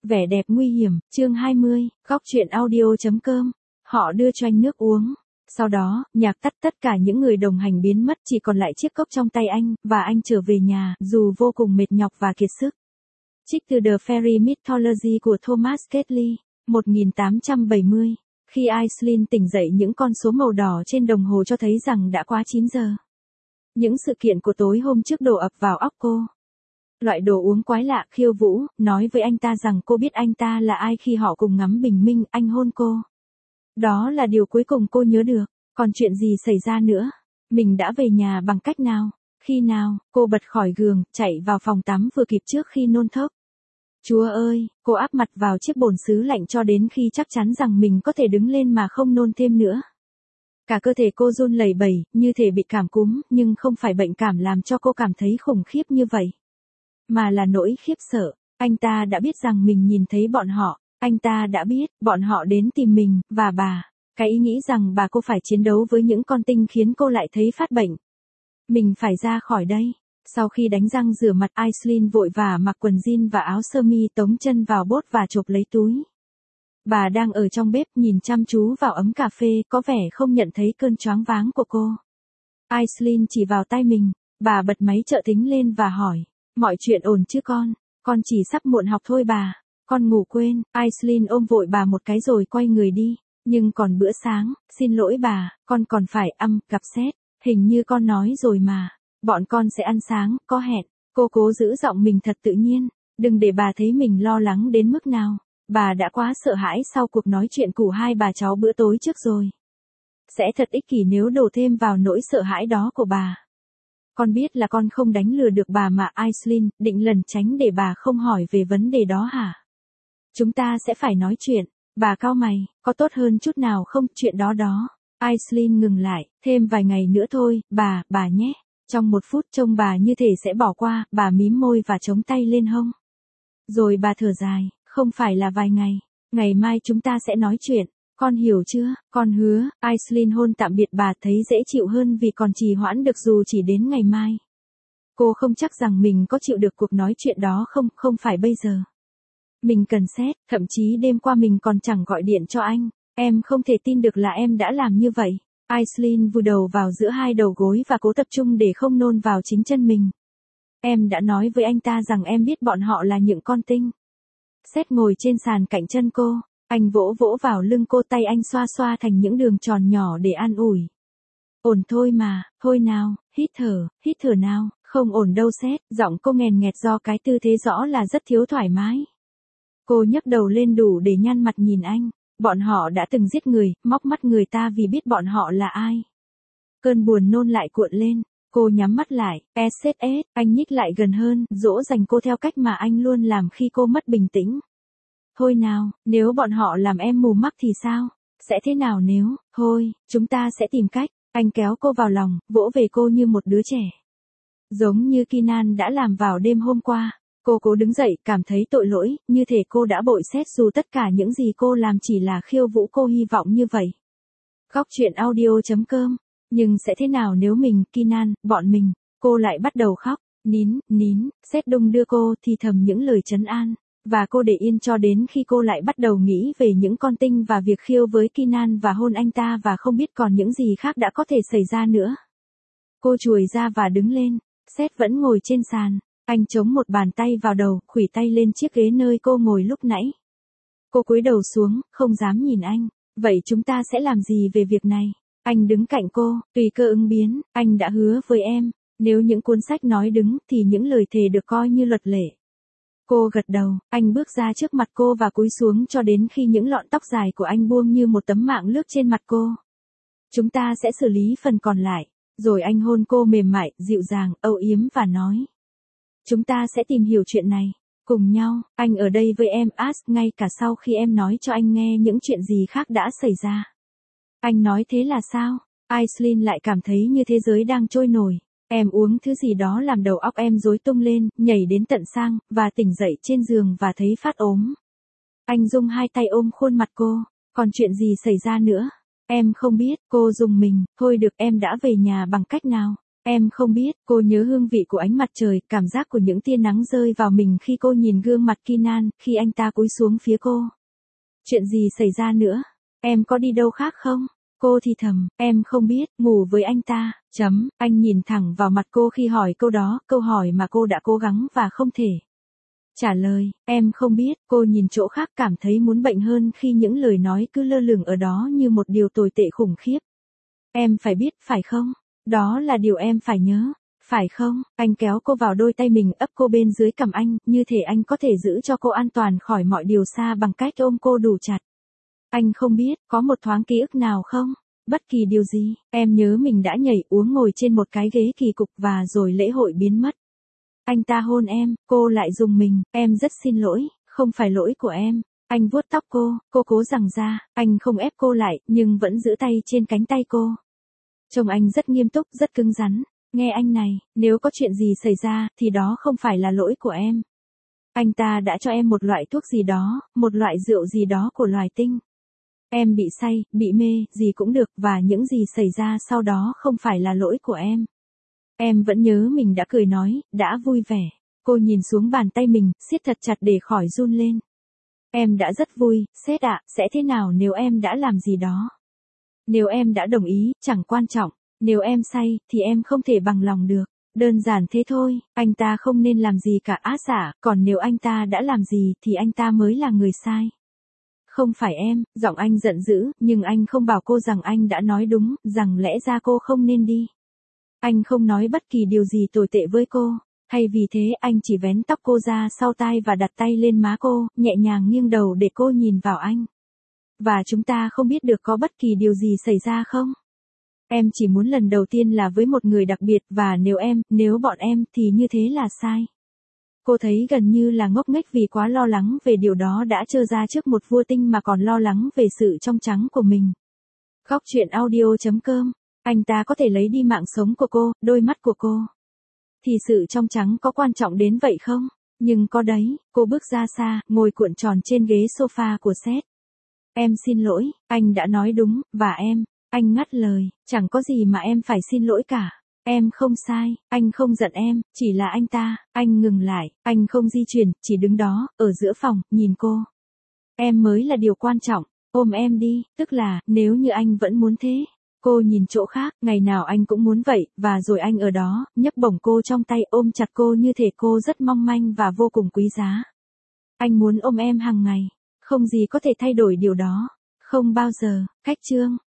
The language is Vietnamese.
Vẻ đẹp nguy hiểm, chương 20, góc truyện audio.com. Họ đưa cho anh nước uống. Sau đó, nhạc tắt tất cả những người đồng hành biến mất, chỉ còn lại chiếc cốc trong tay anh, và anh trở về nhà, dù vô cùng mệt nhọc và kiệt sức. Trích từ The Fairy Mythology của Thomas Ketley, 1870. Khi Aislinn tỉnh dậy, những con số màu đỏ trên đồng hồ cho thấy rằng đã quá 9 giờ. Những sự kiện của tối hôm trước đổ ập vào óc cô. Loại đồ uống quái lạ, khiêu vũ, nói với anh ta rằng cô biết anh ta là ai khi họ cùng ngắm bình minh, anh hôn cô. Đó là điều cuối cùng cô nhớ được. Còn chuyện gì xảy ra nữa? Mình đã về nhà bằng cách nào? Khi nào? Cô bật khỏi giường, chạy vào phòng tắm vừa kịp trước khi nôn thốc. Chúa ơi, cô áp mặt vào chiếc bồn sứ lạnh cho đến khi chắc chắn rằng mình có thể đứng lên mà không nôn thêm nữa. Cả cơ thể cô run lẩy bẩy, như thể bị cảm cúm, nhưng không phải bệnh cảm làm cho cô cảm thấy khủng khiếp như vậy. Mà là nỗi khiếp sợ. Anh ta đã biết rằng mình nhìn thấy bọn họ. Anh ta đã biết, bọn họ đến tìm mình, và bà. Cái ý nghĩ rằng bà cô phải chiến đấu với những con tinh khiến cô lại thấy phát bệnh. Mình phải ra khỏi đây. Sau khi đánh răng rửa mặt, Aislinn vội vã mặc quần jean và áo sơ mi, tống chân vào bốt và chộp lấy túi. Bà đang ở trong bếp nhìn chăm chú vào ấm cà phê, có vẻ không nhận thấy cơn choáng váng của cô. Aislinn chỉ vào tay mình, bà bật máy trợ thính lên và hỏi. Mọi chuyện ổn chứ con? Con chỉ sắp muộn học thôi bà. Con ngủ quên. Aislinn ôm vội bà một cái rồi quay người đi. Nhưng còn bữa sáng, xin lỗi bà, con còn phải gặp sếp. Hình như con nói rồi mà. Bọn con sẽ ăn sáng, có hẹn. Cô cố giữ giọng mình thật tự nhiên. Đừng để bà thấy mình lo lắng đến mức nào. Bà đã quá sợ hãi sau cuộc nói chuyện của hai bà cháu bữa tối trước rồi. Sẽ thật ích kỷ nếu đổ thêm vào nỗi sợ hãi đó của bà. Con biết là con không đánh lừa được bà mà. Aislinn định lẩn tránh để bà không hỏi về vấn đề đó hả? Chúng ta sẽ phải nói chuyện. Bà cau mày, có tốt hơn chút nào không, chuyện đó. Aislinn ngừng lại, thêm vài ngày nữa thôi, bà nhé. Trong 1 phút trông bà như thể sẽ bỏ qua, bà mím môi và chống tay lên hông. Rồi bà thở dài, không phải là vài ngày, ngày mai chúng ta sẽ nói chuyện. Con hiểu chưa? Con hứa. Aislinn hôn tạm biệt bà, thấy dễ chịu hơn vì còn trì hoãn được dù chỉ đến ngày mai. Cô không chắc rằng mình có chịu được cuộc nói chuyện đó không phải bây giờ. Mình cần xét, thậm chí đêm qua mình còn chẳng gọi điện cho anh. Em không thể tin được là em đã làm như vậy. Aislinn vùi đầu vào giữa hai đầu gối và cố tập trung để không nôn vào chính chân mình. Em đã nói với anh ta rằng em biết bọn họ là những con tinh. Seth ngồi trên sàn cạnh chân cô. Anh vỗ vào lưng cô, tay anh xoa thành những đường tròn nhỏ để an ủi. Ổn thôi mà, thôi nào, hít thở nào, không ổn đâu Seth, giọng cô nghèn nghẹt do cái tư thế rõ là rất thiếu thoải mái. Cô nhấc đầu lên đủ để nhăn mặt nhìn anh, bọn họ đã từng giết người, móc mắt người ta vì biết bọn họ là ai. Cơn buồn nôn lại cuộn lên, cô nhắm mắt lại, SSS, anh nhích lại gần hơn, dỗ dành cô theo cách mà anh luôn làm khi cô mất bình tĩnh. Thôi nào, nếu bọn họ làm em mù mắt thì sao? Sẽ thế nào nếu, thôi, chúng ta sẽ tìm cách. Anh kéo cô vào lòng, vỗ về cô như một đứa trẻ. Giống như Kinan đã làm vào đêm hôm qua. Cô cố đứng dậy, cảm thấy tội lỗi, như thể cô đã bội xét dù tất cả những gì cô làm chỉ là khiêu vũ. Cô hy vọng như vậy. Góc truyện audio.com. Nhưng sẽ thế nào nếu mình, Kinan, bọn mình, cô lại bắt đầu khóc. Nín, Seth đung đưa cô thì thầm những lời trấn an. Và cô để yên cho đến khi cô lại bắt đầu nghĩ về những con tinh và việc khiêu với Kinan và hôn anh ta và không biết còn những gì khác đã có thể xảy ra nữa. Cô chùi ra và đứng lên. Seth vẫn ngồi trên sàn. Anh chống một bàn tay vào đầu, khuỷu tay lên chiếc ghế nơi cô ngồi lúc nãy. Cô cúi đầu xuống, không dám nhìn anh. Vậy chúng ta sẽ làm gì về việc này? Anh đứng cạnh cô, tùy cơ ứng biến. Anh đã hứa với em, nếu những cuốn sách nói đúng thì những lời thề được coi như luật lệ. Cô gật đầu, anh bước ra trước mặt cô và cúi xuống cho đến khi những lọn tóc dài của anh buông như một tấm mạng lướt trên mặt cô. Chúng ta sẽ xử lý phần còn lại. Rồi anh hôn cô mềm mại, dịu dàng, âu yếm và nói. Chúng ta sẽ tìm hiểu chuyện này. Cùng nhau, anh ở đây với em, ngay cả sau khi em nói cho anh nghe những chuyện gì khác đã xảy ra. Anh nói thế là sao? Aislinn lại cảm thấy như thế giới đang trôi nổi. Em uống thứ gì đó làm đầu óc em rối tung lên, nhảy đến tận sang, và tỉnh dậy trên giường và thấy phát ốm. Anh dùng hai tay ôm khuôn mặt cô. Còn chuyện gì xảy ra nữa? Em không biết. Cô rùng mình. Thôi được, em đã về nhà bằng cách nào? Em không biết, cô nhớ hương vị của ánh mặt trời, cảm giác của những tia nắng rơi vào mình khi cô nhìn gương mặt Kinan, khi anh ta cúi xuống phía cô. Chuyện gì xảy ra nữa? Em có đi đâu khác không? Cô thì thầm, em không biết, ngủ với anh ta, anh nhìn thẳng vào mặt cô khi hỏi câu đó, câu hỏi mà cô đã cố gắng và không thể trả lời, em không biết, cô nhìn chỗ khác cảm thấy muốn bệnh hơn khi những lời nói cứ lơ lửng ở đó như một điều tồi tệ khủng khiếp. Em phải biết, phải không? Đó là điều em phải nhớ, phải không? Anh kéo cô vào đôi tay mình ấp cô bên dưới cằm anh, như thể anh có thể giữ cho cô an toàn khỏi mọi điều xa bằng cách ôm cô đủ chặt. Anh không biết, có một thoáng ký ức nào không? Bất kỳ điều gì, em nhớ mình đã nhảy uống ngồi trên một cái ghế kỳ cục và rồi lễ hội biến mất. Anh ta hôn em, cô lại rùng mình, em rất xin lỗi, không phải lỗi của em. Anh vuốt tóc cô cố giằng ra, anh không ép cô lại, nhưng vẫn giữ tay trên cánh tay cô. Trông anh rất nghiêm túc, rất cứng rắn. Nghe anh này, nếu có chuyện gì xảy ra, thì đó không phải là lỗi của em. Anh ta đã cho em một loại thuốc gì đó, một loại rượu gì đó của loài tinh. Em bị say, bị mê, gì cũng được, và những gì xảy ra sau đó không phải là lỗi của em. Em vẫn nhớ mình đã cười nói, đã vui vẻ. Cô nhìn xuống bàn tay mình, siết thật chặt để khỏi run lên. Em đã rất vui, sếp ạ, sẽ thế nào nếu em đã làm gì đó? Nếu em đã đồng ý, chẳng quan trọng. Nếu em say, thì em không thể bằng lòng được. Đơn giản thế thôi, anh ta không nên làm gì cả á xả, còn nếu anh ta đã làm gì thì anh ta mới là người sai. Không phải em, giọng anh giận dữ, nhưng anh không bảo cô rằng anh đã nói đúng, rằng lẽ ra cô không nên đi. Anh không nói bất kỳ điều gì tồi tệ với cô. Hay vì thế anh chỉ vén tóc cô ra sau tai và đặt tay lên má cô, nhẹ nhàng nghiêng đầu để cô nhìn vào anh. Và chúng ta không biết được có bất kỳ điều gì xảy ra không? Em chỉ muốn lần đầu tiên là với một người đặc biệt và nếu bọn em thì như thế là sai. Cô thấy gần như là ngốc nghếch vì quá lo lắng về điều đó đã trơ ra trước một vua tinh mà còn lo lắng về sự trong trắng của mình. Góc truyện audio.com, anh ta có thể lấy đi mạng sống của cô, đôi mắt của cô. Thì sự trong trắng có quan trọng đến vậy không? Nhưng có đấy, cô bước ra xa, ngồi cuộn tròn trên ghế sofa của Seth. Em xin lỗi, anh đã nói đúng, và anh ngắt lời, chẳng có gì mà em phải xin lỗi cả. Em không sai, anh không giận em, chỉ là anh ta. Anh ngừng lại, anh không di chuyển, chỉ đứng đó, ở giữa phòng, nhìn cô. Em mới là điều quan trọng, ôm em đi, tức là, nếu như anh vẫn muốn thế. Cô nhìn chỗ khác, ngày nào anh cũng muốn vậy, và rồi anh ở đó, nhấc bổng cô trong tay ôm chặt cô như thể cô rất mong manh và vô cùng quý giá. Anh muốn ôm em hàng ngày, không gì có thể thay đổi điều đó, không bao giờ. Cách chương